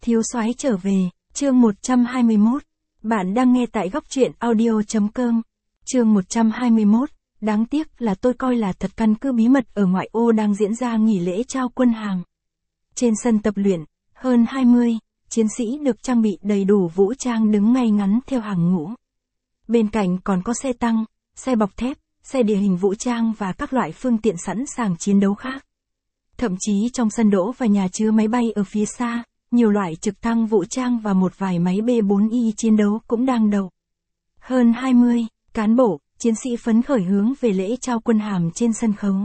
Thiếu soái trở về, chương 121. Bạn đang nghe tại góc truyện audio.com. Chương 121. Đáng tiếc là tôi coi là thật căn cứ bí mật ở ngoại ô đang diễn ra nghỉ lễ trao quân hàm. Trên sân tập luyện, hơn 20 chiến sĩ được trang bị đầy đủ vũ trang đứng ngay ngắn theo hàng ngũ. Bên cạnh còn có xe tăng, xe bọc thép, xe địa hình vũ trang và các loại phương tiện sẵn sàng chiến đấu khác. Thậm chí trong sân đỗ và nhà chứa máy bay ở phía xa, nhiều loại trực thăng vũ trang và một vài máy B-4I chiến đấu cũng đang đậu. Hơn 20 cán bộ, chiến sĩ phấn khởi hướng về lễ trao quân hàm trên sân khấu.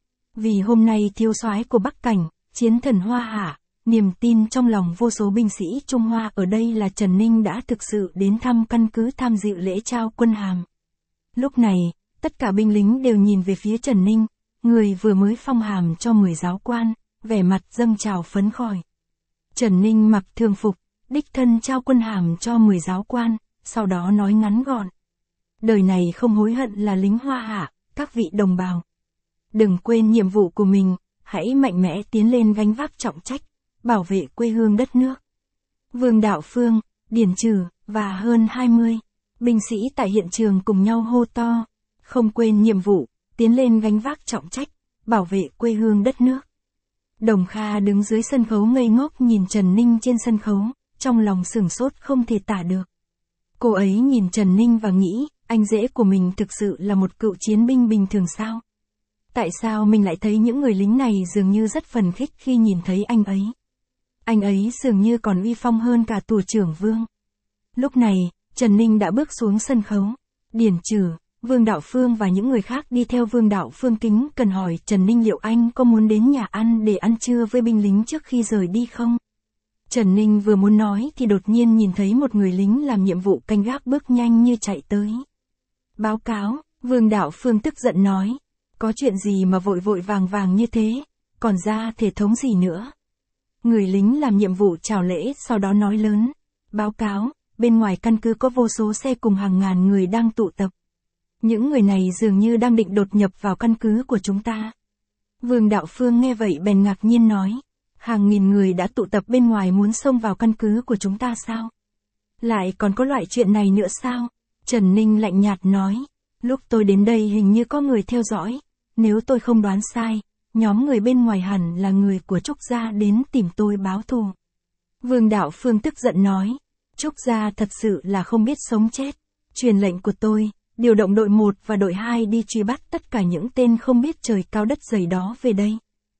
Vì hôm nay thiếu soái của Bắc Cảnh, chiến thần Hoa Hạ, niềm tin trong lòng vô số binh sĩ Trung Hoa ở đây là Trần Ninh đã thực sự đến thăm căn cứ tham dự lễ trao quân hàm. Lúc này, tất cả binh lính đều nhìn về phía Trần Ninh, người vừa mới phong hàm cho 10 giáo quan, vẻ mặt dâng trào phấn khởi. Trần Ninh mặc thường phục, đích thân trao quân hàm cho 10 giáo quan, sau đó nói ngắn gọn. Đời này không hối hận là lính Hoa Hạ, các vị đồng bào. Đừng quên nhiệm vụ của mình, hãy mạnh mẽ tiến lên gánh vác trọng trách, bảo vệ quê hương đất nước. Vương Đạo Phương, Điền Trừ, và hơn 20 binh sĩ tại hiện trường cùng nhau hô to, không quên nhiệm vụ, tiến lên gánh vác trọng trách, bảo vệ quê hương đất nước. Đồng Kha đứng dưới sân khấu ngây ngốc nhìn Trần Ninh trên sân khấu, trong lòng sửng sốt không thể tả được. Cô ấy nhìn Trần Ninh và nghĩ, anh rể của mình thực sự là một cựu chiến binh bình thường sao? Tại sao mình lại thấy những người lính này dường như rất phấn khích khi nhìn thấy anh ấy? Anh ấy dường như còn uy phong hơn cả tù trưởng Vương. Lúc này, Trần Ninh đã bước xuống sân khấu. Điền Trừ, Vương Đạo Phương và những người khác đi theo Vương Đạo Phương kính cần hỏi Trần Ninh liệu anh có muốn đến nhà ăn để ăn trưa với binh lính trước khi rời đi không? Trần Ninh vừa muốn nói thì đột nhiên nhìn thấy một người lính làm nhiệm vụ canh gác bước nhanh như chạy tới. Báo cáo, Vương Đạo Phương tức giận nói. Có chuyện gì mà vội vội vàng vàng như thế, còn ra thể thống gì nữa? Người lính làm nhiệm vụ chào lễ sau đó nói lớn. Báo cáo, bên ngoài căn cứ có vô số xe cùng hàng ngàn người đang tụ tập. Những người này dường như đang định đột nhập vào căn cứ của chúng ta. Vương Đạo Phương nghe vậy bèn ngạc nhiên nói. Hàng nghìn người đã tụ tập bên ngoài muốn xông vào căn cứ của chúng ta sao? Lại còn có loại chuyện này nữa sao? Trần Ninh lạnh nhạt nói. Lúc tôi đến đây hình như có người theo dõi. Nếu tôi không đoán sai, nhóm người bên ngoài hẳn là người của Trúc Gia đến tìm tôi báo thù. Vương Đạo Phương tức giận nói. Trúc Gia thật sự là không biết sống chết. Truyền lệnh của tôi, điều động đội 1 và đội 2 đi truy bắt tất cả những tên không biết trời cao đất dày đó về đây.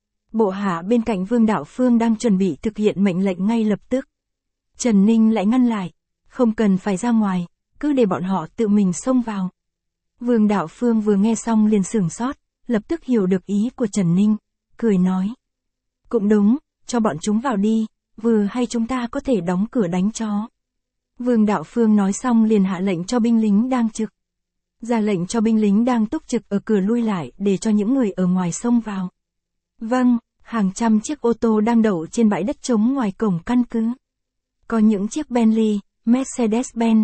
Bộ hạ bên cạnh Vương Đạo Phương đang chuẩn bị thực hiện mệnh lệnh ngay lập tức. Trần Ninh lại ngăn lại. Không cần phải ra ngoài, cứ để bọn họ tự mình xông vào. Vương Đạo Phương vừa nghe xong liền sửng sốt, lập tức hiểu được ý của Trần Ninh, cười nói. Cũng đúng, cho bọn chúng vào đi, vừa hay chúng ta có thể đóng cửa đánh chó. Vương Đạo Phương nói xong liền hạ lệnh cho binh lính đang trực. Ra lệnh cho binh lính đang túc trực ở cửa lui lại để cho những người ở ngoài xông vào. Vâng, hàng trăm chiếc ô tô đang đậu trên bãi đất trống ngoài cổng căn cứ. Có những chiếc Bentley, Mercedes-Benz,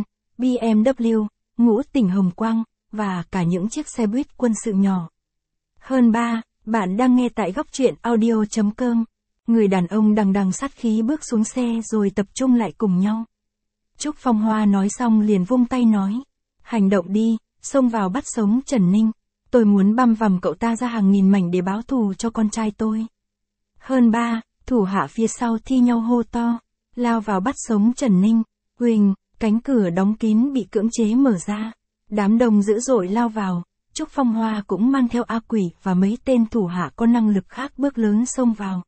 BMW, ngũ tỉnh hồng quang, và cả những chiếc xe buýt quân sự nhỏ. Hơn 3, bạn đang nghe tại góc truyện audio.com. Người đàn ông đằng đằng sát khí bước xuống xe rồi tập trung lại cùng nhau. Trúc Phong Hoa nói xong liền vung tay nói. Hành động đi, xông vào bắt sống Trần Ninh. Tôi muốn băm vằm cậu ta ra hàng nghìn mảnh để báo thù cho con trai tôi. Hơn 3, thủ hạ phía sau thi nhau hô to. Lao vào bắt sống Trần Ninh. Huỳnh, cánh cửa đóng kín bị cưỡng chế mở ra. Đám đông dữ dội lao vào. Trúc Phong Hoa cũng mang theo A Quỷ và mấy tên thủ hạ có năng lực khác bước lớn xông vào.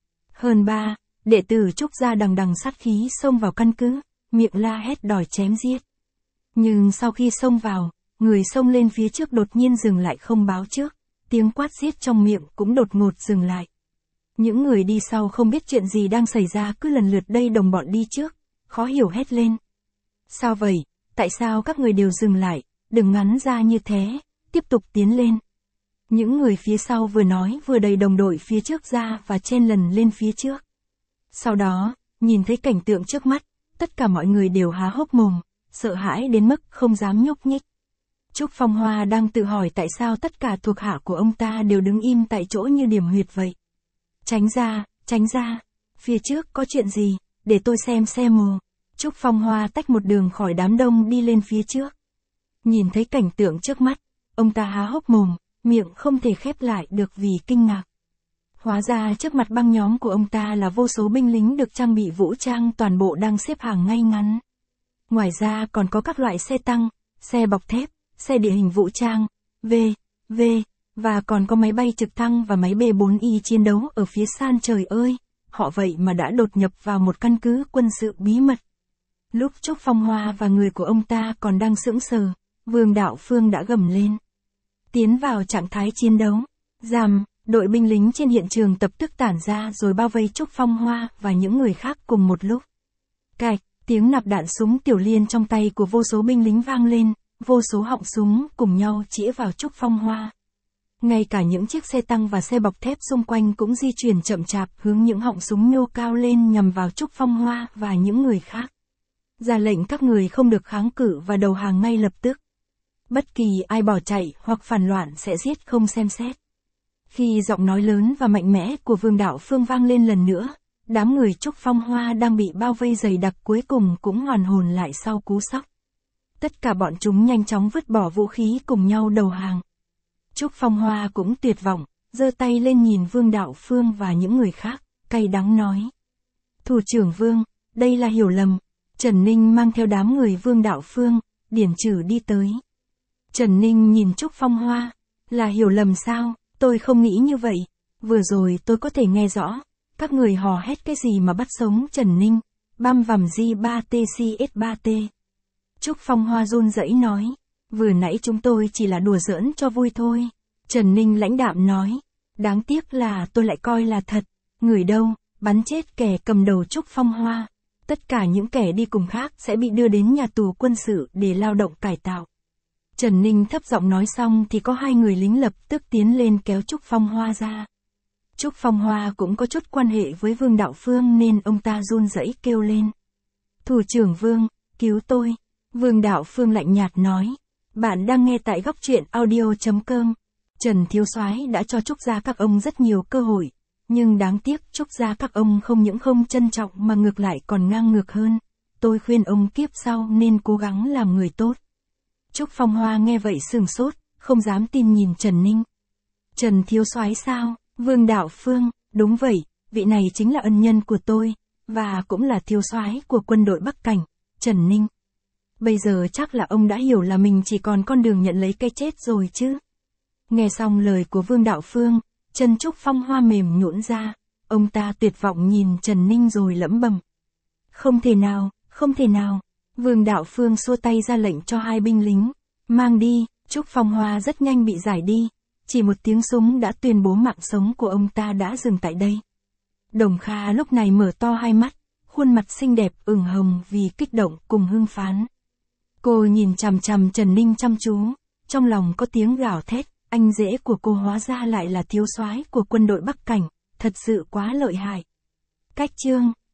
Hơn 3, đệ tử Trúc Gia đằng đằng sát khí xông vào căn cứ, miệng la hét đòi chém giết. Nhưng sau khi xông vào, người xông lên phía trước đột nhiên dừng lại không báo trước, tiếng quát giết trong miệng cũng đột ngột dừng lại. Những người đi sau không biết chuyện gì đang xảy ra cứ lần lượt đây đồng bọn đi trước, khó hiểu hét lên. Sao vậy, tại sao các người đều dừng lại, đừng ngắn ra như thế. Tiếp tục tiến lên. Những người phía sau vừa nói vừa đẩy đồng đội phía trước ra và chen lần lên phía trước. Sau đó, nhìn thấy cảnh tượng trước mắt, tất cả mọi người đều há hốc mồm, sợ hãi đến mức không dám nhúc nhích. Trúc Phong Hoa đang tự hỏi tại sao tất cả thuộc hạ của ông ta đều đứng im tại chỗ như điểm huyệt vậy. Tránh ra, phía trước có chuyện gì, để tôi xem xe mồ. Trúc Phong Hoa tách một đường khỏi đám đông đi lên phía trước. Nhìn thấy cảnh tượng trước mắt, ông ta há hốc mồm, miệng không thể khép lại được vì kinh ngạc. Hóa ra trước mặt băng nhóm của ông ta là vô số binh lính được trang bị vũ trang toàn bộ đang xếp hàng ngay ngắn. Ngoài ra còn có các loại xe tăng, xe bọc thép, xe địa hình vũ trang, và còn có máy bay trực thăng và máy B-4I chiến đấu ở phía san. Trời ơi, họ vậy mà đã đột nhập vào một căn cứ quân sự bí mật. Lúc Trúc Phong Hoa và người của ông ta còn đang sững sờ, Vương Đạo Phương đã gầm lên. Tiến vào trạng thái chiến đấu. Ràm, đội binh lính trên hiện trường lập tức tản ra rồi bao vây Trúc Phong Hoa và những người khác cùng một lúc. Cạch, tiếng nạp đạn súng tiểu liên trong tay của vô số binh lính vang lên, vô số họng súng cùng nhau chĩa vào Trúc Phong Hoa. Ngay cả những chiếc xe tăng và xe bọc thép xung quanh cũng di chuyển chậm chạp hướng những họng súng nhô cao lên nhằm vào Trúc Phong Hoa và những người khác. Ra lệnh các người không được kháng cự và đầu hàng ngay lập tức. Bất kỳ ai bỏ chạy hoặc phản loạn sẽ giết không xem xét. Khi giọng nói lớn và mạnh mẽ của Vương Đạo Phương vang lên lần nữa, đám người Trúc Phong Hoa đang bị bao vây dày đặc cuối cùng cũng hoàn hồn lại sau cú sốc. Tất cả bọn chúng nhanh chóng vứt bỏ vũ khí cùng nhau đầu hàng. Trúc Phong Hoa cũng tuyệt vọng, giơ tay lên nhìn Vương Đạo Phương và những người khác, cay đắng nói. Thủ trưởng Vương, đây là hiểu lầm. Trần Ninh mang theo đám người Vương Đạo Phương, Điển Trử đi tới. Trần Ninh nhìn Trúc Phong Hoa, là hiểu lầm sao, tôi không nghĩ như vậy. Vừa rồi tôi có thể nghe rõ, các người hò hét cái gì mà bắt sống Trần Ninh, băm vằm J3TCS3T. Trúc Phong Hoa run rẩy nói, vừa nãy chúng tôi chỉ là đùa giỡn cho vui thôi. Trần Ninh lãnh đạm nói, đáng tiếc là tôi lại coi là thật, người đâu, bắn chết kẻ cầm đầu Trúc Phong Hoa. Tất cả những kẻ đi cùng khác sẽ bị đưa đến nhà tù quân sự để lao động cải tạo. Trần Ninh thấp giọng nói xong thì có hai người lính lập tức tiến lên kéo Trúc Phong Hoa ra. Trúc Phong Hoa cũng có chút quan hệ với Vương Đạo Phương nên ông ta run rẩy kêu lên. Thủ trưởng Vương, cứu tôi. Vương Đạo Phương lạnh nhạt nói. Bạn đang nghe tại góc truyện audio.com. Trần Thiếu Soái đã cho Trúc gia các ông rất nhiều cơ hội. Nhưng đáng tiếc Trúc gia các ông không những không trân trọng mà ngược lại còn ngang ngược hơn. Tôi khuyên ông kiếp sau nên cố gắng làm người tốt. Trúc Phong Hoa nghe vậy sửng sốt, không dám tin nhìn Trần Ninh. Trần Thiếu Soái sao? Vương Đạo Phương, đúng vậy, vị này chính là ân nhân của tôi, và cũng là thiếu soái của quân đội Bắc Cảnh, Trần Ninh. Bây giờ chắc là ông đã hiểu là mình chỉ còn con đường nhận lấy cái chết rồi chứ. Nghe xong lời của Vương Đạo Phương, chân Trúc Phong Hoa mềm nhũn ra, ông ta tuyệt vọng nhìn Trần Ninh rồi lẩm bẩm. Không thể nào, không thể nào. Vương Đạo Phương xua tay ra lệnh cho hai binh lính, mang đi. Trúc Phong Hoa rất nhanh bị giải đi, chỉ một tiếng súng đã tuyên bố mạng sống của ông ta đã dừng tại đây. Đồng Kha lúc này mở to hai mắt, khuôn mặt xinh đẹp ửng hồng vì kích động cùng hưng phấn. Cô nhìn chằm chằm Trần Ninh chăm chú, trong lòng có tiếng gào thét, anh rể của cô hóa ra lại là thiếu soái của quân đội Bắc Cảnh, thật sự quá lợi hại. Cách chương